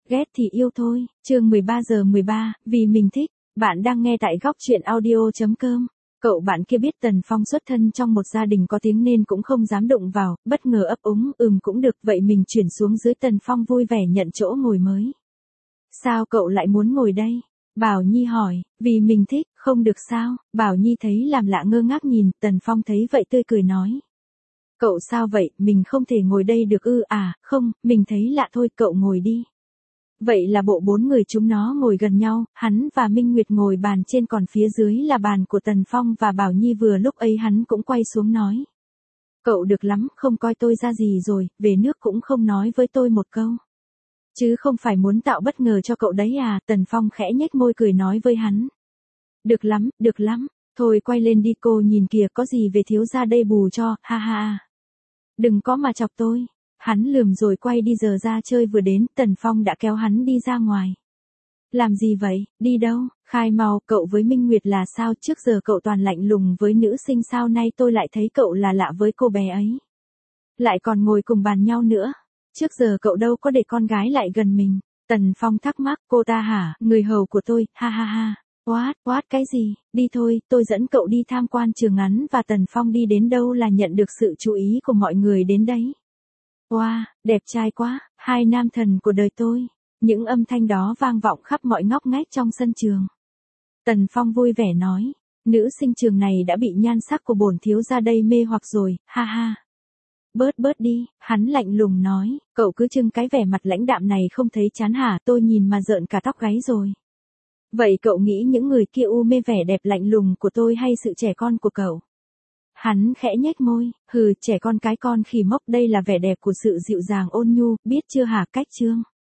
ghét thì yêu thôi, chương 13:13, vì mình thích, bạn đang nghe tại góc truyện audio.com. Cậu bạn kia biết Tần Phong xuất thân trong một gia đình có tiếng nên cũng không dám đụng vào, bất ngờ ấp úng, cũng được, vậy mình chuyển xuống dưới. Tần Phong vui vẻ nhận chỗ ngồi mới. Sao cậu lại muốn ngồi đây? Bảo Nhi hỏi, vì mình thích, không được sao? Bảo Nhi thấy làm lạ ngơ ngác nhìn, Tần Phong thấy vậy tươi cười nói. Cậu sao vậy, mình không thể ngồi đây được ư? À, không, mình thấy lạ thôi, cậu ngồi đi. Vậy là bộ 4 người chúng nó ngồi gần nhau, hắn và Minh Nguyệt ngồi bàn trên, còn phía dưới là bàn của Tần Phong và Bảo Nhi. Vừa lúc ấy hắn cũng quay xuống nói. Cậu được lắm, không coi tôi ra gì rồi, về nước cũng không nói với tôi một câu. Chứ không phải muốn tạo bất ngờ cho cậu đấy à? Tần Phong khẽ nhếch môi cười nói với hắn. Được lắm, thôi quay lên đi, cô nhìn kìa, có gì về thiếu gia đây bù cho, ha ha. Đừng có mà chọc tôi. Hắn lườm rồi quay đi. Giờ ra chơi vừa đến, Tần Phong đã kéo hắn đi ra ngoài. Làm gì vậy, đi đâu? Khai mau, cậu với Minh Nguyệt là sao? Trước giờ cậu toàn lạnh lùng với nữ sinh, sao nay tôi lại thấy cậu là lạ với cô bé ấy. Lại còn ngồi cùng bàn nhau nữa. Trước giờ cậu đâu có để con gái lại gần mình. Tần Phong thắc mắc. Cô ta hả? Người hầu của tôi, ha ha ha. What, cái gì? Đi thôi, tôi dẫn cậu đi tham quan trường ngắn. Và Tần Phong đi đến đâu là nhận được sự chú ý của mọi người đến đấy. Wow, đẹp trai quá, hai nam thần của đời tôi. Những âm thanh đó vang vọng khắp mọi ngóc ngách trong sân trường. Tần Phong vui vẻ nói, nữ sinh trường này đã bị nhan sắc của bổn thiếu gia đây mê hoặc rồi, ha ha. Bớt đi, hắn lạnh lùng nói, cậu cứ trưng cái vẻ mặt lãnh đạm này không thấy chán hả? Tôi nhìn mà rợn cả tóc gáy rồi. Vậy cậu nghĩ những người kia mê vẻ đẹp lạnh lùng của tôi hay sự trẻ con của cậu? Hắn khẽ nhếch môi, trẻ con cái con khỉ mốc, đây là vẻ đẹp của sự dịu dàng ôn nhu, biết chưa hả? Cách chương